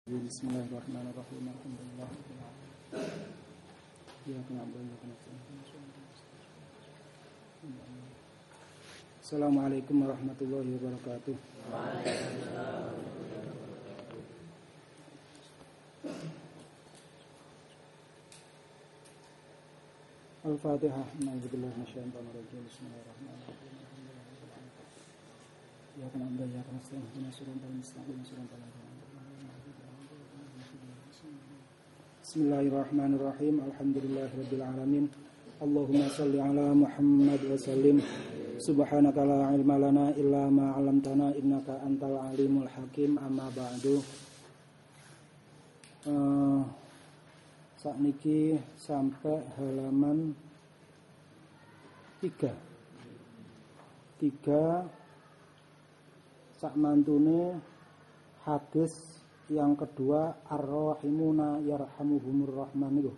Bismillahirrahmanirrahim. Alhamdulillah. Iyyaka na'budu wa iyyaka nasta'in. Assalamualaikum warahmatullahi wabarakatuh. Al-Fatihah. A'udzubillahi minasyaitonir rajim. Bismillahirrahmanirrahim. Iyyaka na'budu wa iyyaka nasta'in. Ihdinas siratal mustaqim. Bismillahirrahmanirrahim. Alhamdulillahirabbil alamin. Allahumma shalli ala Muhammad wa sallim. Subhanaka la ilma lana illa ma 'allamtana innaka antal alimul hakim. Amma ba'du. Sakniki sampai halaman 3 sak mantune hadis yang kedua, ar-rahimuna yarhamuhumur rahman niku.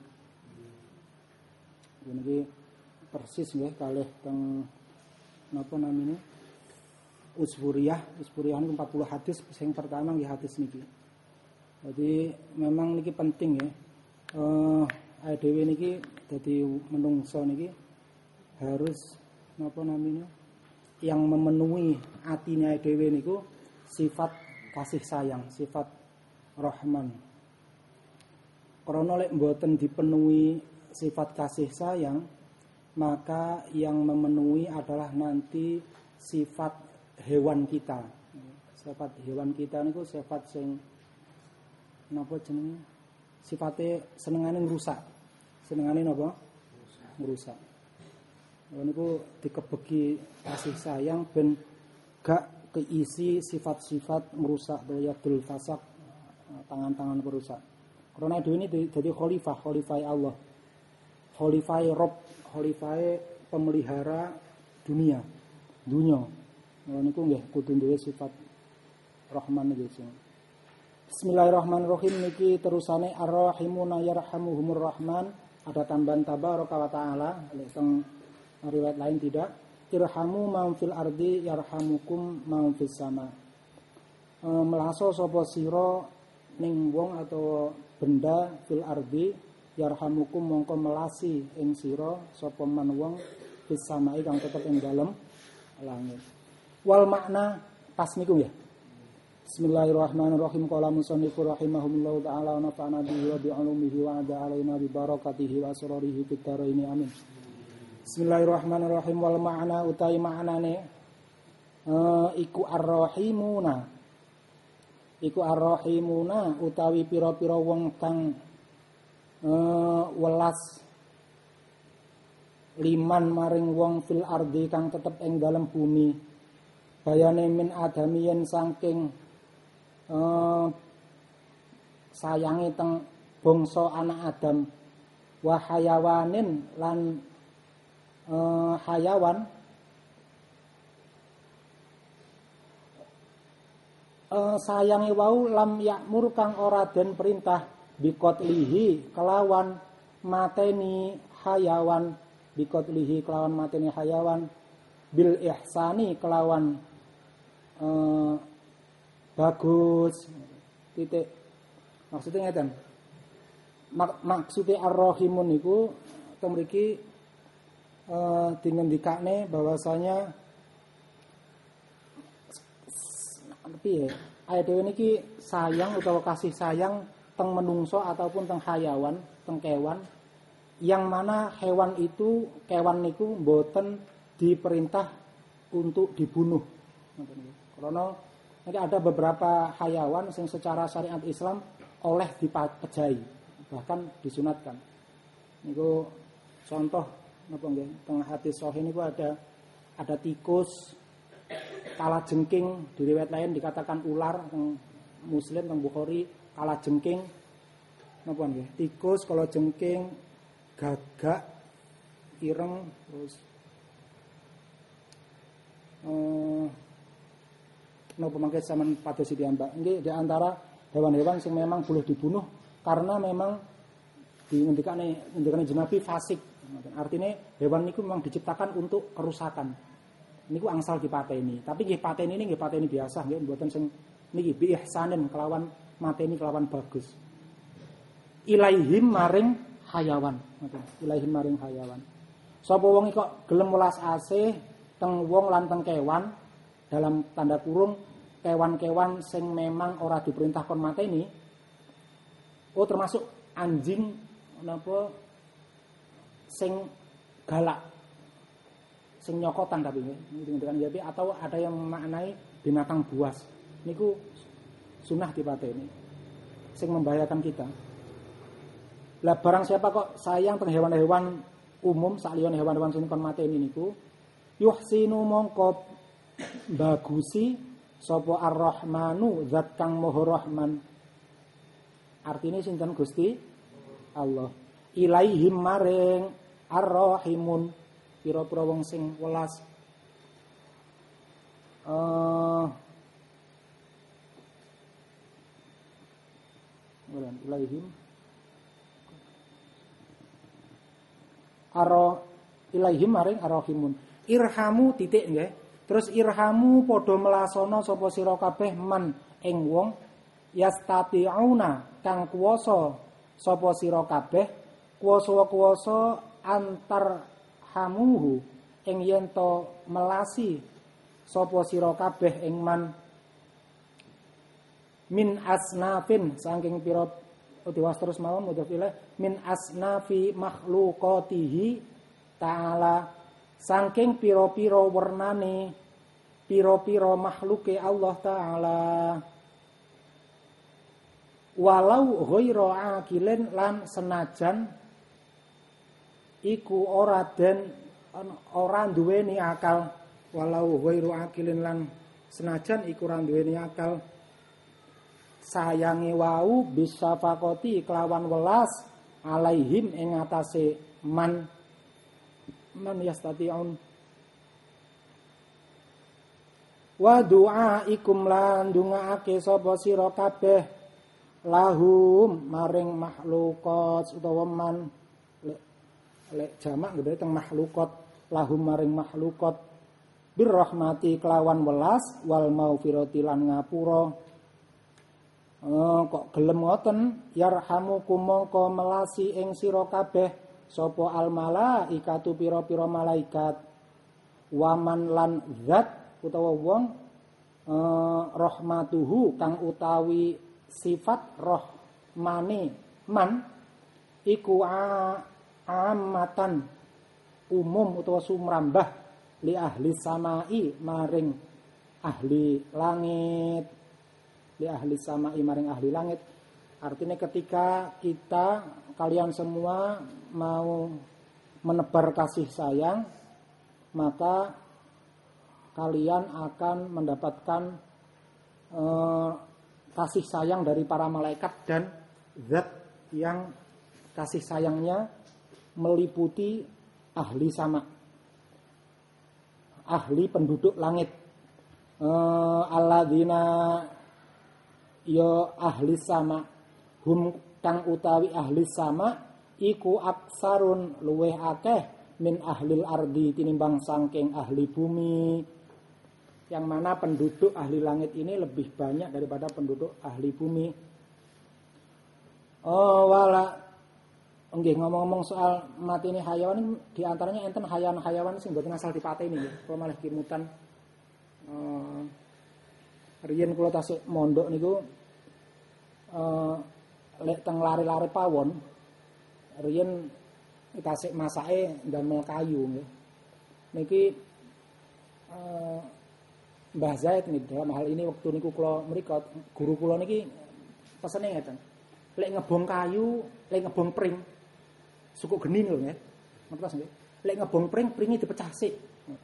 Niki persis nggih kalih teng napa namine? Usburiyah niku 40 hadis, sing pertama nggih hadis niki. Jadi memang niki penting ya. Dhewe niki dadi menungso niki harus napa namine? Yang memenuhi atine dhewe niku sifat kasih sayang, sifat Rahman. Karena lek mboten dipenuhi sifat kasih sayang, maka yang memenuhi adalah nanti sifat hewan kita. Sifat hewan kita niku sifat sing napa jenenge? Sifate senengane ngrusak. Senengane napa? Ngrusak. Niku dikebeki kasih sayang ben gak keisi sifat-sifat merusak yadul fasak, tangan-tangan perusak. Karena dhewe ini jadi khalifah Allah. Khalifah Rabb, khalifah pemelihara dunia. Niku nggih kudu duwe sifat Rahman niku sing. Bismillahirrahmanirrahim niki terusane ar-rahimuna yarhamuhumur rahman. Ada tambahan tabaraka wa taala, teng riwayat lain tidak. Irhamu man fil ardi yarhamukum man fis sama. Melaso sapa sira ning wong atau benda fil ardi yarhamukum mongko melasi ing sira sapa man wong fis samai kang tetep ing dalem langit. Wal makna pas niku ya. Bismillahirrahmanirrahim. Qala musannifur rahimahumullahu taala wa nafa'ana bihi wa bi 'ulumihi wa 'ada 'alaina bi barakatihi wa asrarihi fid dharain amin. Bismillahirrahmanirrahim. Wal ma'na utai ma'nane iku ar-rahimuna. Iku ar-rahimuna utawi pira-pira wong kang welas liman maring wong fil ardi kang tetep ing dalem bumi. Bayane min adamiyen saking sayange teng bangsa anak Adam wa hayawanin lan hayawan sayangi wau lam yakmur kang ora den perintah biqatlihi kelawan mateni hayawan biqatlihi kelawan mateni hayawan bil ihsani kelawan bagus titik maksudnya ngeten maksudnya ar-rahimun niku mriki dingendikane bahwasanya piye ayat dhewe niki sayang utawa kasih sayang teng menungso ataupun teng hayawan, teng kewan yang mana hewan itu kewan niku mboten diperintah untuk dibunuh. Karena ada beberapa hayawan yang secara syariat Islam oleh dipejahi, bahkan disunatkan. Niku contoh napa nggih teng hadis sahih niku ada tikus, kalajengking, di riwayat lain dikatakan ular, teng Muslim teng Bukhari kalajengking napa nggih tikus, kalajengking, gagak, ireng, terus napa mangke sampean padosi piyambak nggih di antara hewan-hewan sing memang boleh dibunuh karena memang ngendikane jenabi fasik. Artinya hewan niku memang diciptakan untuk kerusakan. Niku angsal dipateni. Tapi nggih pateni ini nggih pateni biasa nggih mboten sing niki bi ihsanin kelawan mateni kelawan bagus. Ilaihim maring hayawan. Ilaihim maring hayawan. Sapa wong kok gelem welas asih teng wong lan teng kewan, dalam tanda kurung kewan-kewan sing memang ora diperintah kon mateni. Oh termasuk anjing napa sing galak, sing nyokotan tapi atau ada yang memaknai binatang buas. Niku sunah dipateni. Sing membahayakan kita. Lah barang siapa kok sayang teng hewan-hewan umum sakliyane hewan-hewan sing kon mateni niku yuhsinu mongko bagusi sapa Ar-Rahmanu zat kang Maha Rahman. Artine sinten Gusti Allah. Ilaihim maring Ar-Rahimun pira-pira wong sing welas. Ilaihim ilaihim maring Ar-Rahimun. Irhamu titik nggih. Terus irhamu padha melasana sapa sira kabeh man ing wong yastati'una kang kuwasa sapa sira kabeh kuwasa antar hamuhu ing yen to melasi sapa sira kabeh ing man min asnafin saking pira diwaos terus mawon mudhaf ilaih min asnafi makhluqatihi ta'ala saking pira-pira wernane pira-pira makhluke Allah taala walau ghaira akilin lan senajan iku ora duweni akal walau ghaira akilin lan senajan iku ora duweni akal sayange wau bisa fakoti kelawan welas alaihim ing atase man yastati'un wa du'aikum lan ndongaake sapa sira kabeh lahum maring makhluqat utawa man lek jamak ngene teng makhluqat lahum maring makhluqat birrahmati kelawan welas wal maufirati lan ngapura. Kok gelem ngoten yarhamukum mongko melasi ing sira kabeh sapa al malaikatu pira-pira malaikat waman lan zat utawa wong rahmatuhu kang utawi sifat rahmane man iku amatan umum utawa sumrambah li ahli samai maring ahli langit li ahli samai maring ahli langit. Artinya ketika kita kalian semua mau menebar kasih sayang, maka kalian akan mendapatkan kasih sayang dari para malaikat dan zat yang kasih sayangnya meliputi ahli sama, ahli penduduk langit. Alladzina ya ahli sama hum kang utawi ahli sama iku aksarun luweh akeh min ahlil ardi tinimbang sangking ahli bumi, yang mana penduduk ahli langit ini lebih banyak daripada penduduk ahli bumi. Wala nggih ngomong-ngomong soal mati ini hayawan, diantaranya enten hayawan sing mboten asal dipateni nggih, kula malah kimutan. Riyen kula tasik mondok niku lek teng lare-lare pawon riyen tasik masake ndamel kayu nggih. Niki Mbah Zaid nih dalam hal ini waktu niku kula mriku guru kula niki pesene ngeten. Lek ngebong kayu, lek ngebong pring suku geni lho nggih. Ngertos nggih? Lek ngebong pringe dipecah sik.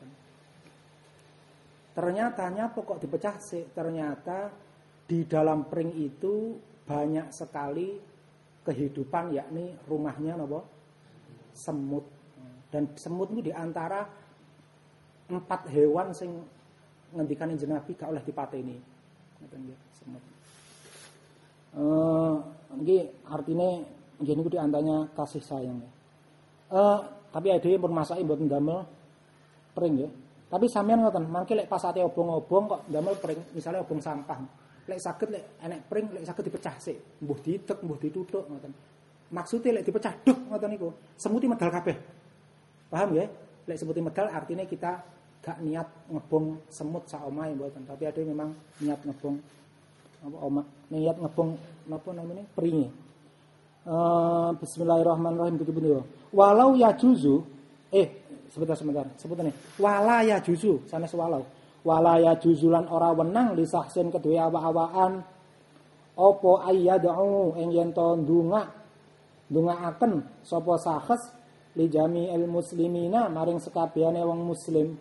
Ternyata kok dipecah sik? Ternyata di dalam pring itu banyak sekali kehidupan, yakni rumahnya napa? Semut. Dan semut itu diantara 4 hewan sing ngendikane jeneng Nabi gak oleh dipateni. Ngoten nggih, semut. Nggih artine nggih niku diantaranya kasih sayang. Tapi ade pun masake mboten damel pring nggih. Tapi sampean ngoten, mangke lek pasate obong-obong kok damel pring, misale obong sampah. lek saged lek enek pring lek saged dipecah sik, mbuh ditek, mbuh dituthuk ngoten. Maksude lek dipecah duk ngoten niku, semuti medal kabeh. Paham ya? Lek semuti medal artinya kita gak niat ngebong semut sak omahe mboten, tapi ada memang niat ngebong niat ngebong napa namanya? Pringe. Bismillahirrahmanirrahim begitu. Walau ya juzu sebentar sebutan nih. Wala ya juzu sanes walau. Wala ya juzulan ora wenang lisahsin kedue awak-awakan apa ayyad'u ing yen to ndongaaken sapa sahes li jami'il muslimina maring sekabehane wong muslim.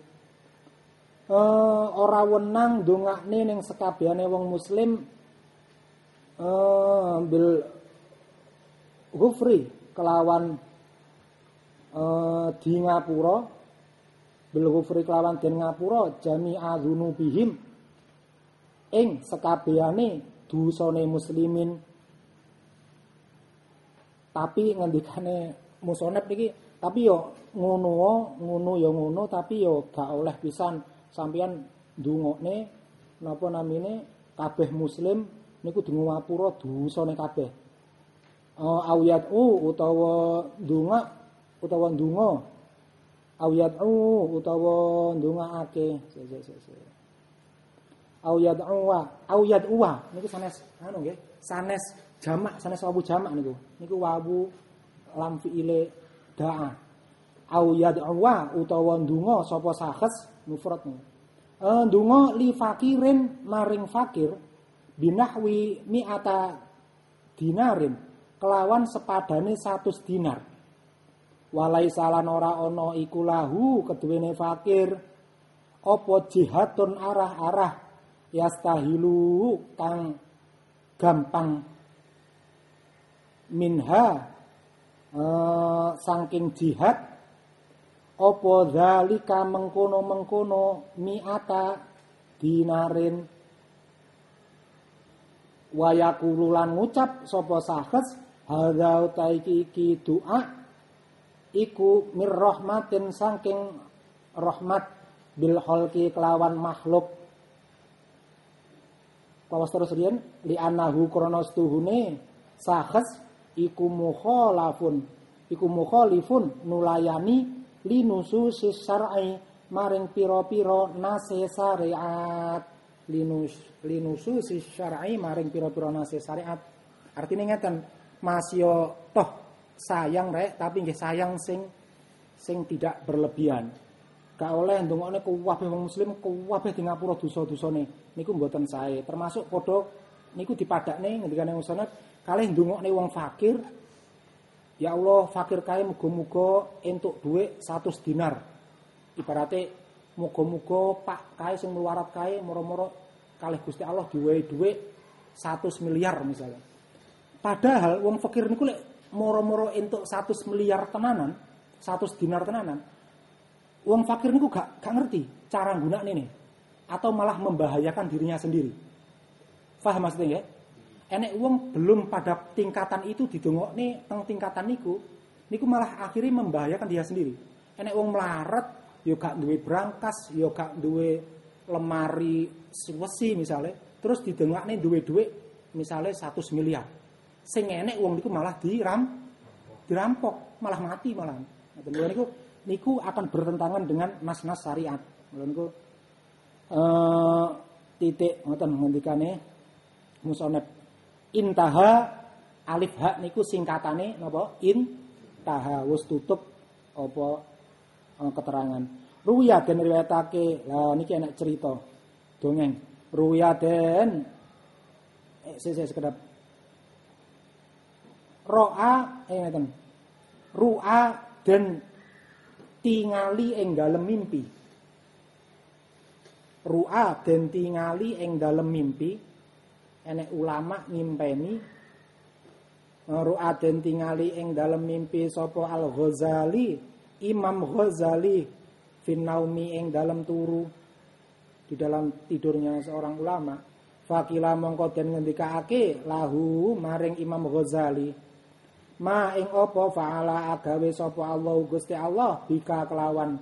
Ora wenang ndongakne ning sekabehane wong muslim bil ghufri kelawan di ngapura bil ghufri kelawan den ngapura jami'a dzunubihim ing sekabehane dosane muslimin. Tapi ngendikane musonep iki tapi yo ngono tapi yo gak oleh pisan sampeyan ndongakne napa namine kabeh muslim niku di ngapura dosane kabeh. Awyatu utawa ndonga awyatu utawa ndongaake awyatu niku sanes anu nggih sanes jamak sanes wawu jamak niku wawu lam fiile da'a awyatu utawa ndonga sapa sahes mufrad ndonga li fakirin maring fakir binahwi mi'ata dinarin kelawan sepadane 100 dinar. Walai salan ora ana iku lahu keduwene fakir apa jihadun arah-arah yastahilu kang gampang minha saking jihad apa zalika mengkono-mengkono mi'ata dinarin wayakululan ngucap sapa sahes hadza taiki doa iku mir rahmatin saking rahmat bil khalqi kelawan makhluk kawas terus riyen li anahu krana stuhune sahes iku mukhalifun nulayani linususis syar'i maring pira-pira nase syariat linususis syar'i maring pira-pira nase syariat. Artine ngeten, Mas yo toh sayang rek tapi nggih sayang sing tidak berlebihan. Gak oleh ndongakne kuwabeh wong muslim kuwabeh di ngapura dosa-dosane. Niku mboten sae. Termasuk padha niku dipadakne ngendikane musonat kalih ndongakne wong fakir. Ya Allah, fakir kae muga-muga entuk dhuwit 100 dinar. Ibarate muga-muga Pak kae sing mluwarat kae moro-moro kalih Gusti Allah diwehi dhuwit 100 miliar misalnya. Padahal wong fakir niku lek moro-moro entuk 100 miliar tenanan, 100 dinar tenanan. Wong fakir niku gak ngerti cara nggunakne nih atau malah membahayakan dirinya sendiri. Paham maksudnya ya? Enek wong belum pada tingkatan itu didongokne teng tingkatan niku malah akhirnya membahayakan dia sendiri. Enek wong melarat yo gak duwe brankas, yo gak duwe lemari wesi misalnya, terus didongakne duwe dhuwit misalnya 100 miliar. Sing enek wong niku malah dirampok, malah mati malah. Niku akan bertentangan dengan nas-nas syariat. Niku titik ngoten ngendikane musonep intaha alif ha niku singkatane napa intaha wis tutup apa keterangan. Ruya den riwayatake. Lah niki enak cerita dongeng. Ruya den sekedap ro'a ngeten. Ru'a den tingali ing dalem mimpi. Ru'a den tingali ing dalem mimpi. Enek ulama ngimpeni ru'a den tingali ing dalem mimpi sapa Al-Ghazali, Imam Ghazali fin naumi ing dalem turu di dalam tidurnya seorang ulama. Fakila mongko den ngendikake lahu maring Imam Ghazali ma ing apa faala agawe sapa Allah Gusti Allah bika kelawan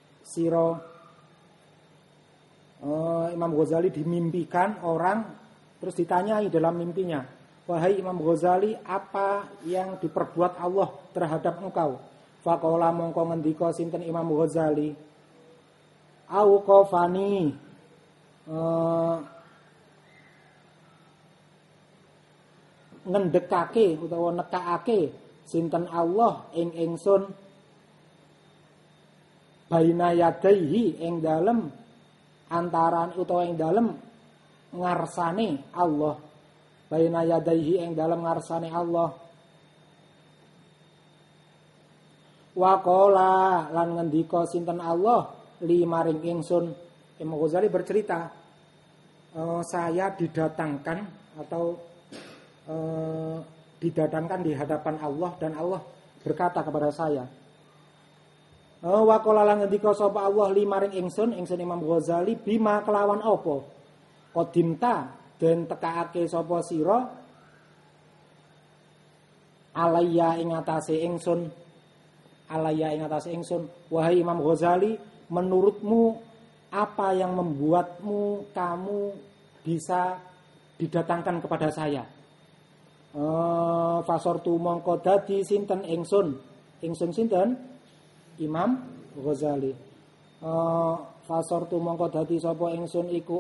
sira. Imam Ghazali dimimpikan orang Terus ditanyai dalam mimpinya, wahai Imam Ghazali, apa yang diperbuat Allah terhadap engkau? Faqala mongko ngendika sinten Imam Ghazali, auqafani ngendekake utawa nekake sinten Allah ing ingsun baina yadaihi ing dalem antaran utawa ing dalem ngarsane Allah, baina yadaihi ing dalem ngarsane Allah. Wa qala lan ngendika sinten Allah li maring ingsun. Imam Ghazali bercerita, saya didatangkan atau didatangkan di hadapan Allah dan Allah berkata kepada saya, wa qala lan ngendika sapa Allah li maring ingsun Imam Ghazali, bima kelawan apa qadimta den tekaake sapa sira alayya ing atase ingsun, alayya ing atase ingsun. Wahai Imam Ghazali, menurutmu apa yang membuatmu kamu bisa didatangkan kepada saya? Fasortu mongko dadi sinten ingsun sinten Imam Ghazali. Fasortu mongko dadi sapa ingsun iku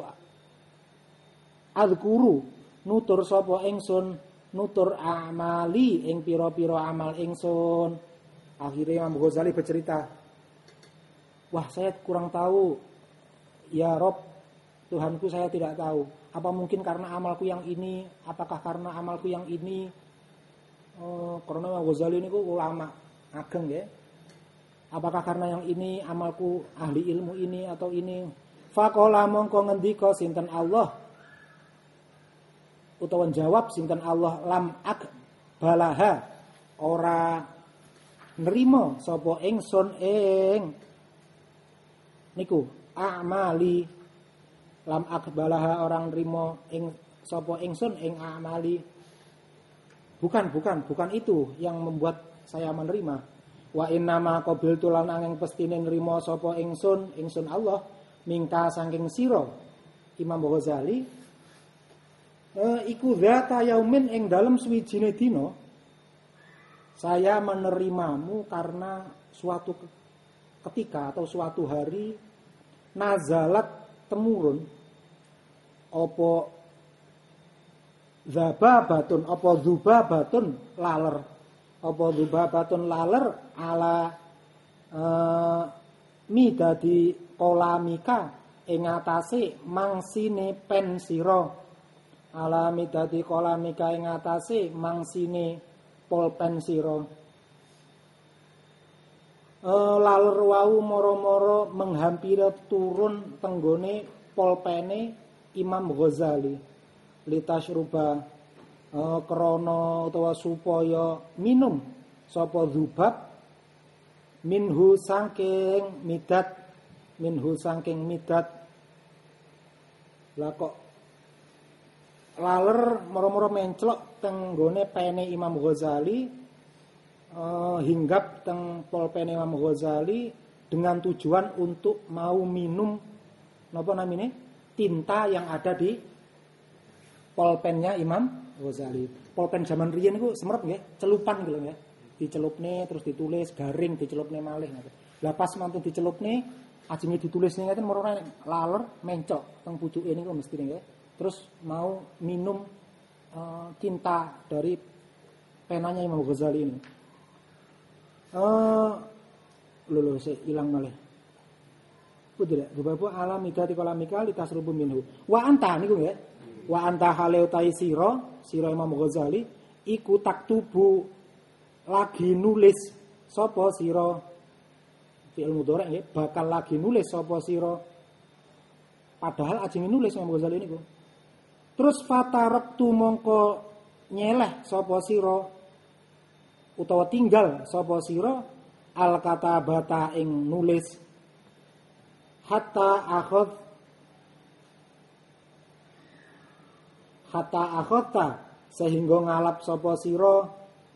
adzkuru nutur sapa ingsun nutur amali ing pira-pira amal ingsun. Akhirnya Imam Ghazali bercerita, wah saya kurang tahu ya Rob, Tuhanku saya tidak tahu. Apa mungkin karena amalku yang ini? Apakah karena amalku yang ini? Karena Imam Ghazali ini ulama ageng ya. Apakah karena yang ini amalku ahli ilmu ini atau ini? Faqala mongko ngendika sinten Allah utawa jawab sinten Allah, lam balaha ora nerima sapa ingsun ing niku amali. Lam akbalaha orang rimo ing sapa ingsun ing amali. Bukan itu yang membuat saya menerima. Wa innama qabiltu lan angin pestine nrimo sapa ingsun Allah mingka saking sira Imam Ghazali iku dzata yaumin ing dalem suwijine dina saya menerimamu karena suatu ketika atau suatu hari nazalat temurun apa zababatun apa dzubabatun laler apa dzubabatun laler ala midadi kolamika ing atase mangsine pen sira ala midadi kolamika ing atase mangsine pulpen sira. Laler wau moro-moro menghampiri turun tenggone pulpene Imam Ghazali litasyruba krana utawa supaya minum sapa dzubab minhu saking midat lah kok laler moro-moro menclok tenggone pene Imam Ghazali hinggap teng pulpene Imam Ghazali dengan tujuan untuk mau minum napa namine tinta yang ada di pulpennya Imam Ghazali. Pulpen zaman riyen niku semerep nggih, celupan gitu ya. Dicelupne terus ditulis garing, dicelupne malih ngoten. Lah pas mantun dicelupne ajenge ditulisne ngeten merona laler mencok teng pucuke niku mesti nggih. Terus mau minum tinta dari penanya Imam Ghazali ini. Lho sik ilang malih. Putih bapak alam midati kolamika litasrubu minhu. Wa anta niku nggih. Wa anta hale utai sira Imam Ghazali iku taktubu lagi nulis sapa sira fi'il mudhari' nggih bakal lagi nulis sapa sira. Padahal ajeng nulis Imam Ghazali niku. Terus fatarabtu mongko nyeleh sapa sira utawa tinggal sapa sira al katabata ing nulis hatta akhadta sehingga ngalap sapa sira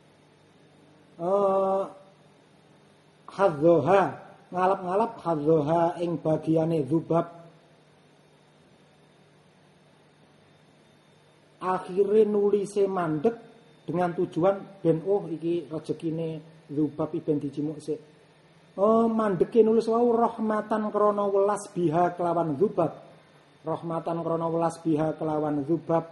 hadzoha ngalap-ngalap hadzoha ing bagiane dzubab akhire nulise mandek dengan tujuan ben iki rezekine Dzubab ben dijimuk sik. Mandeke nulis wau rahmatan krana welas biha kelawan Dzubab. Rahmatan krana welas biha kelawan Dzubab.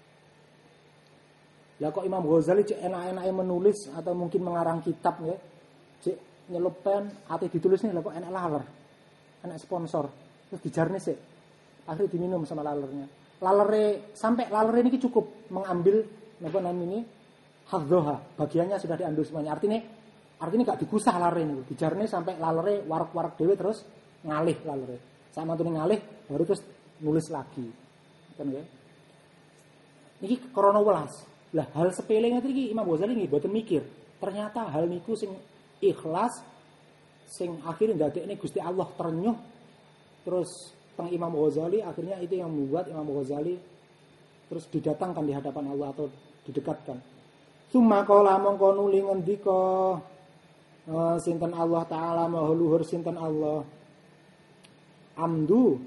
Lah kok Imam Ghazali cek enak-enake menulis atau mungkin mengarang kitab ya. Cek nyelup pen ate ditulis nih lah kok enak laler. Enak sponsor. Terus dijarne sik. Akhirnya diminum sama lalernya. Sampai lalere ini cukup mengambil napa namanya hadzoha. Bagiannya sudah diambil semuanya. Artinya gak digusah lalere ini. Dijarne sampai lalere warak-warak dhewe terus ngalih lalere. Sama tuh ngalih baru terus nulis lagi. Kan ya. Niki krana welas. Lah hal sepele ngene iki Imam Ghazali nggih boten mikir. Ternyata hal niku sing ikhlas sing akhirnya ndadekne Gusti Allah ternyuh. Terus teng Imam Ghazali akhirnya itu yang membuat Imam Ghazali terus didatangkan di hadapan Allah atau didekatkan. Summa qala mongko nuli ngendika sinten Allah taala maha luhur sinten Allah. Amdu.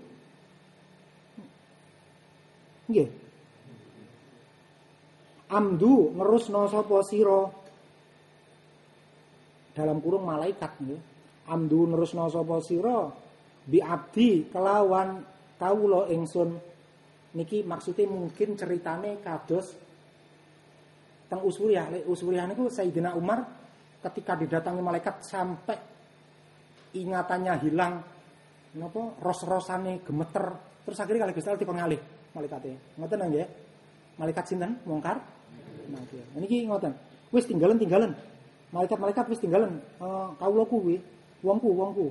Nggih. Amdu ngerusno sapa sira dalam kurung malaikat nggih. Amdu ngerusno sapa sira bi abdi kelawan kawula ingsun. Niki maksudnya mungkin ceritane kados teng Uswiriyah. Uswiriyah niku Sayyidina Umar ketika didatangi malaikat sampai ingatannya hilang napa ros-rosane gemeter terus akhirnya kali Gusti Allah dipun ngalih malaikate. Ngoten nggih. Malaikat sinten? Mungkar. Nah, niki ngoten. Wis tinggalan. Malaikat wis tinggalan. Kawula kuwi, wongku.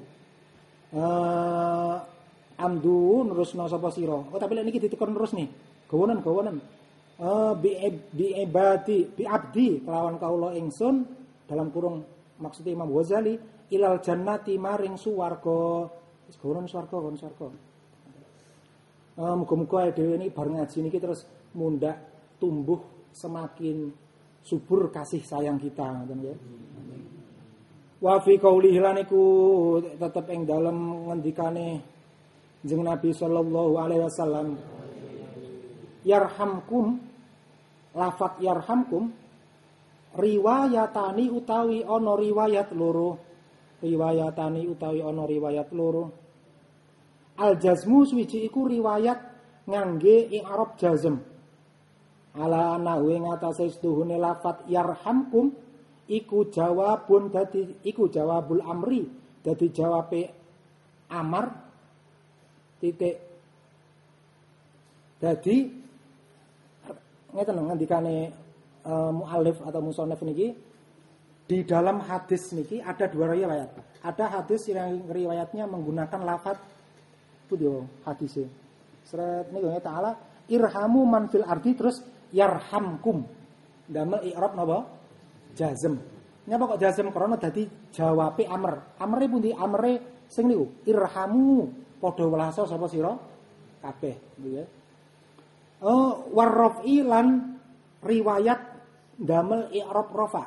Amdu nerusna sapa sira. Oh, tapi lek niki ditekon terus nih. Gawonen. Bi abdi kelawan kawula ingsun dalam kurung maksudnya Imam Ghazali ilal jannati maring swarga. Wis gawonen swarga. Muga-muga dhewe niki bar ngaji niki terus mundak tumbuh semakin subur kasih sayang kita ngoten ya. Wa fi qaulihi lan iku tetep ing dalem ngendikane Jeneng Nabi sallallahu alaihi wasallam yarhamkum lafat yarhamkum riwayatani utawi ana riwayat loro al jazmu suwiji iku riwayat ngangge i'rab jazm ala anahu ing atase setuhune lafat yarhamkum iku jawabun dadi iku jawabul amri dadi jawabe amar titik dadi ngeten ngendikane muallif atau musannaf niki di dalam hadis niki ada dua riwayat. Ada hadis yang riwayatnya menggunakan lafaz itu dia hadisnya. Surat niku ta'ala irhamu man fil ardi terus yarhamkum. Damel i'rab napa? Jazm. Nyapa kok jazm karena dadi jawabe amr. Amre pundi? Amre sing niku irhamu padha welasa sapa sira kabeh nggih ya. Warrafi lan riwayat damel i'rab rafa.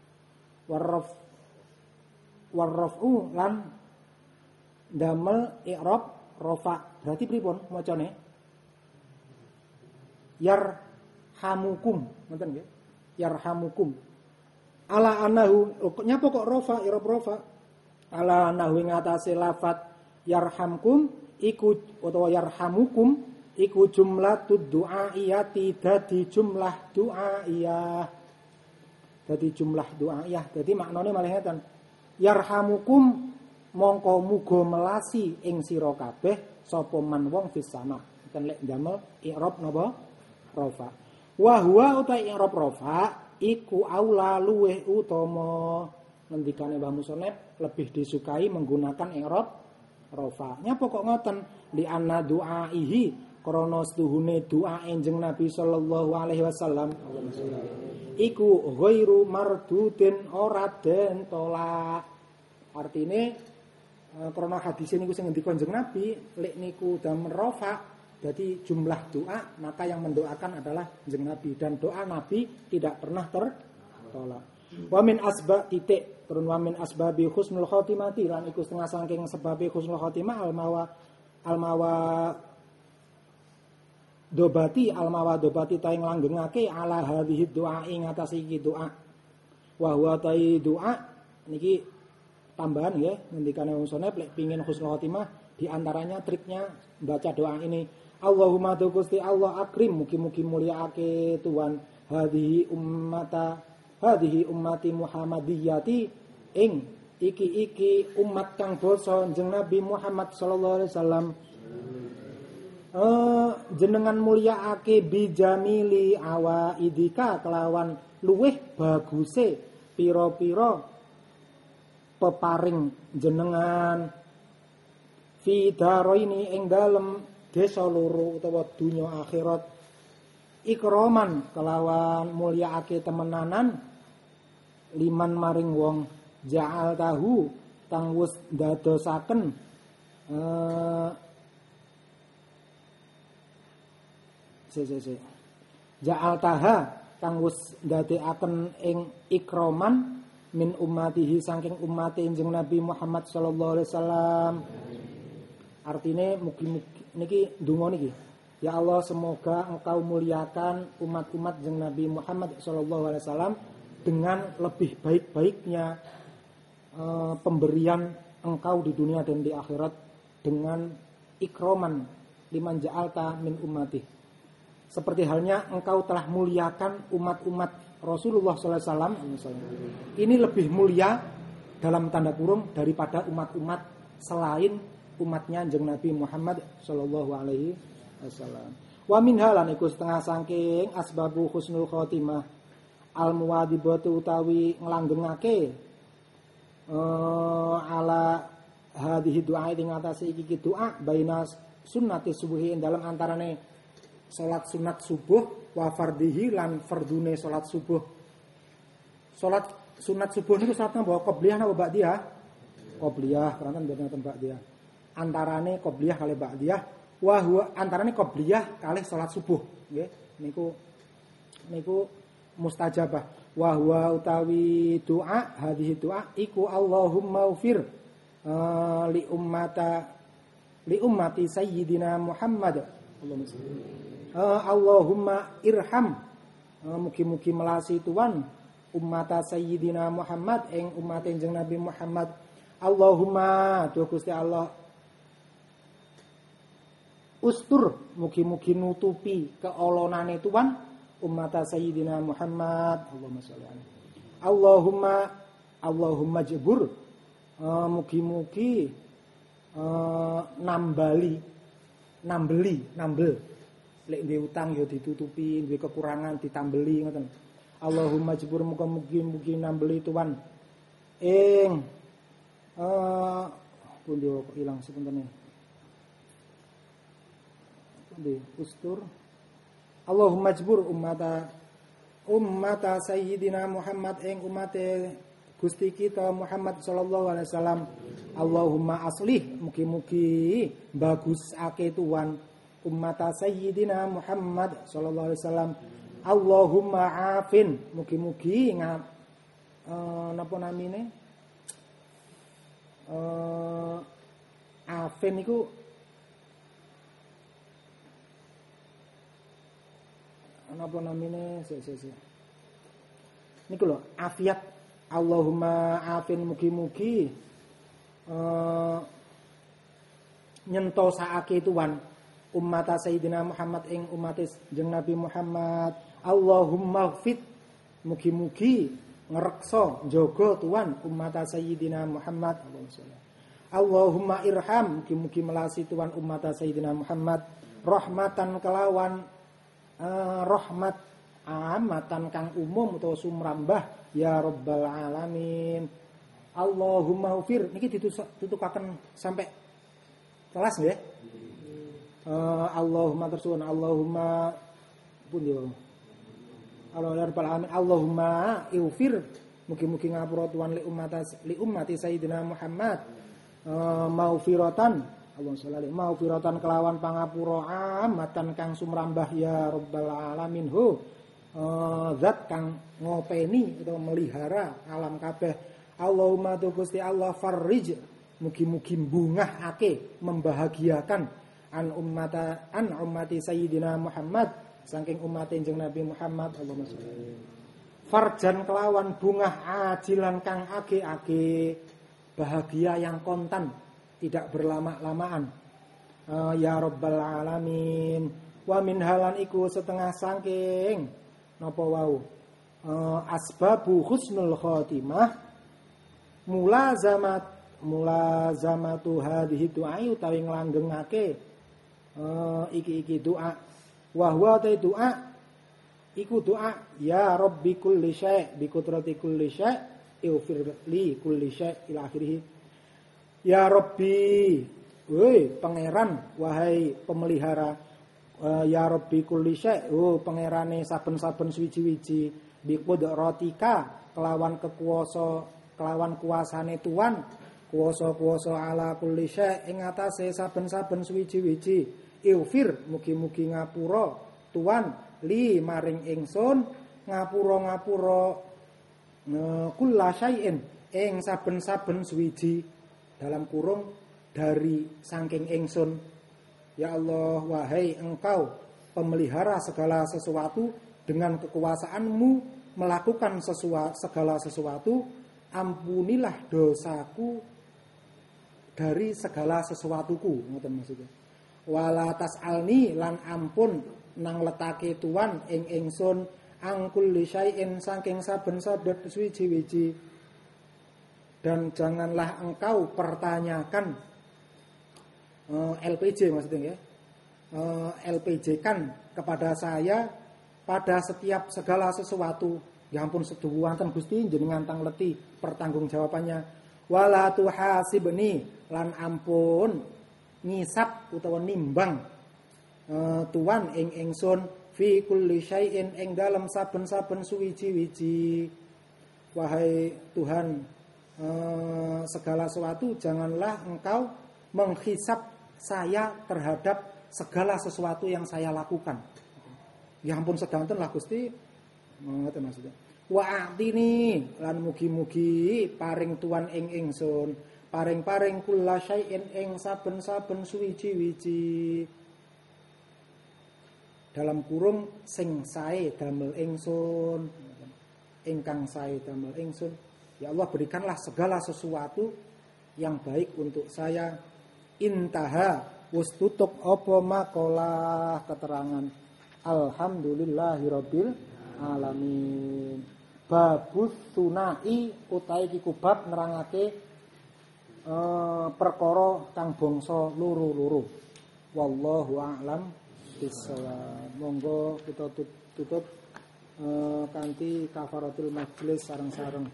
Warrafu lan damel i'rab rafa. Berarti pripun macane? Yarhamukum, ngoten nggih. Yarhamukum. Ala anahu, nyapa kok rafa i'rab rafa? Ala anahu ing atase lafat yarhamkum iku utawa yarhamukum iku jumlatud du'aiyati dadi jumlah du'aiyah. Dadi jumlah du'aiyah. Dadi maknane malih ngeten. Yarhamukum mongko muga melasi ing sira kabeh sapa man wong fis sama. Ten lek damel i'rab napa? Rafa. Wa huwa uta i'rab rafa iku aula luweh utama. Ngendikane Mbah Musonep lebih disukai menggunakan i'rab rafa. Nyapa kok ngoten? Li anna du'aihi krana setuhune doa Kanjeng Nabi sallallahu alaihi wasallam iku ghairu mardudin ora den tolak. Artine krana hadis niku sing ngendika Kanjeng Nabi lek niku damel rafa jadi jumlah doa maka yang mendoakan adalah Kanjeng Nabi dan doa Nabi tidak pernah tertolak. Wa min asba titik turun wa min asbabi husnul khotimati lan iku setengah saking sebab husnul khotimah al mawa dobati almawadobati ta ing langgengake ala hadhihi doa ing atas iki doa. Wa huwa tai doa niki tambahan nggih ngendikane wong saleh lek pengin husnul khotimah di antaranya triknya baca doa ini. Allahumma Gusti Allah akrim mugi-mugi mulyaake Tuhan hadhihi ummati Muhammadiyati ing iki umat kang basa jeneng Nabi Muhammad sallallahu alaihi wasallam. Jenengan mulyaake bijamili awaidika kelawan luweh baguse pira-pira peparing jenengan fi daraini ing dalem desa loro utawa dunya akhirat ikroman kelawan mulyaake temenanan liman maring wong ja'al tahu kang wis dadosaken ja'al taha kang wis ndadekaken ing ikroman min ummatihi saking ummate jeneng Nabi Muhammad sallallahu alaihi wasallam. Artine mugi-mugi niki donga niki. Ya Allah, semoga Engkau muliakan umat-umat jeneng Nabi Muhammad sallallahu alaihi wasallam dengan lebih baik-baiknya pemberian Engkau di dunia dan di akhirat dengan ikroman liman ja'alta min ummati. Seperti halnya Engkau telah muliakan umat-umat Rasulullah SAW. Ini lebih mulia dalam tanda kurung daripada umat-umat selain umatnya jeneng Nabi Muhammad sallallahu alaihi wasallam. Wa min halan iku setengah saking asbabu husnul khotimah al muwadibatu utawi nglanggengake ala hadhihi doa ing atase iki doa baina sunnati subuhi dalam antarane salat sunat subuh wa fardhihi lan fardune salat subuh. Salat sunat subuh niku salat napa qobliyah napa ba'diyah? Qobliyah, karena mboten ba'diyah. Antarane qobliyah kali ba'diyah wa huwa antarane qobliyah kali salat subuh nggih. Niku mustajabah. Wa huwa utawi doa hadhihi doa iku Allahumma ufir li ummati sayyidina Muhammad. Allahumma irham mugi-mugi melasi Tuhan ummata sayyidina Muhammad ing umat jeneng Nabi Muhammad. Allahumma duh Gusti Allah ustur mugi-mugi nutupi keolonane Tuhan ummata sayyidina Muhammad. Allahumma sholli alaihi. Allahumma jebur mugi-mugi nambel lek duwe utang ya ditutupi, duwe kekurangan ditambeli ngoten. Allahumma jebur mugi-mugi nambeli Tuhan ing pundi kok ilang sepuntene. Pundi ustur Allahumma jebur ummata sayyidina Muhammad ing umate Gusti kita Muhammad sallallahu alaihi wasallam. Allahumma aslih mugi-mugi bagusake Tuhan ummata sayyidina Muhammad sallallahu alaihi wasallam. Allahumma afin mugi-mugi napa namine afin iku napa namine niku lho afiat. Allahumma afin mugi-mugi nyentosake Tuhan ummata sayyidina Muhammad ing umatis jeung Nabi Muhammad. Allahumma fit mugi-mugi ngreksa njaga Tuhan ummata sayyidina Muhammad. Allahumma irham mugi-mugi melasi Tuhan ummata sayyidina Muhammad rahmatan kelawan rahmat amatan kang umum utawa sumrambah ya rabbal alamin. Allahumma ufir niki ditutupaken sampai kelas nggih. Allahumma tersuwun Allahumma pundi wae. Allah rabbal alamin Allahumma ufir mugi-mugi ngapura Tuhan li ummati sayyidina Muhammad maufiratan Allahumma sholli alaihi maufiratan kelawan pangapura amatan kang sumrambah ya rabbal alamin hu zat kang ngopeni atau melihara alam kabeh. Allahumma tu Gusti Allah farrij mugi-mugi bungahake membahagiakan an ummati sayyidina Muhammad saking umat enjing Nabi Muhammad Allahumma sholli farjan kelawan bungah ajilan kang age-age bahagia yang kontan tidak berlama-lamaan ya rabbal alamin wa min halan iku setengah saking napa wau asbabu husnul khotimah mulazamatu hadhihi du'a utawi nglanggengake iki doa wa huwa ta doa iku doa ya rabbi kulli syai' bi qudrati kulli syai' ighfir li kulli syai' ila akhirih ya rabbi woi pangeran wahai pemelihara ya rabbi kulli syai' oh pangerane saben-saben suwiji-wiji bi qudratika kelawan kuasane Tuhan kuwasa-kuwasa ala kulli syai' ing atase saben-saben suwiji-wiji ighfir mugi-mugi ngapura Tuhan li maring ingsun ngapura kulla syai'in ing saben-saben suwiji dalam kurung dari saking ingsun ya Allah wahai engkau pemelihara segala sesuatu dengan kekuasaanmu melakukan segala sesuatu ampunilah dosaku dari segala sesuatuku ngoten maksudnya wala tas'alni lan ampun nang letake tuan ing ingsun angkul syai'in saking saben-saben suwiji-wiji dan janganlah engkau pertanyakan LPJ maksudnya ya LPJ kan kepada saya pada setiap segala sesuatu ya ampun seduh wonten Gusti jenengan tang leti pertanggungjawabannya wala tuhasibni lan ampun ngisap utawa nimbang tuan ing ingsun fi kulli syai'in ing dalem saben-saben suwiji-wiji wahai Tuhan segala sesuatu janganlah engkau menghisap saya terhadap segala sesuatu yang saya lakukan ya ampun sedanten lah Gusti ngoten maksudnya wa a'tini lan mugi-mugi paring tuan ing ingsun paring-paring kulla syai'in ing saben-saben suwiji-wiji dalam kurung sing sae damel ingsun ingkang sae damel ingsun ya Allah berikanlah segala sesuatu yang baik untuk saya intaha wis tutup apa makalah keterangan alhamdulillahirabbil alamin babus sunai utahe iki kubab nerangake perkara kang bangsa loro-loro wallahu a'lam bissawab monggo kita tutup kanthi kafaratul majlis sareng-sareng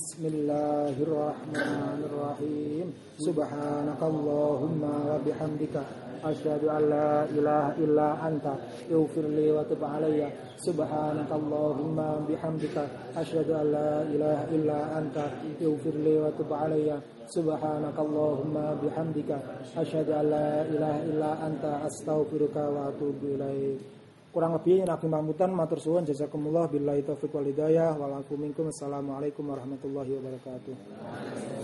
bismillahirrahmanirrahim subhanakallahumma wa bihamdika asyhadu an la ilaha illa anta ighfirli wa tub alayya subhanakallahumma bihamdika asyhadu an la ilaha illa anta ighfirli wa tub alayya subhanakallahumma bihamdika asyhadu an la ilaha illa anta astaghfiruka wa atubu ilaik. Kurang lebih Nabi Mahmudan matur suwun jazakumullah billahi taufiq wal hidayah wal afu minkum. Assalamualaikum warahmatullahi wabarakatuh.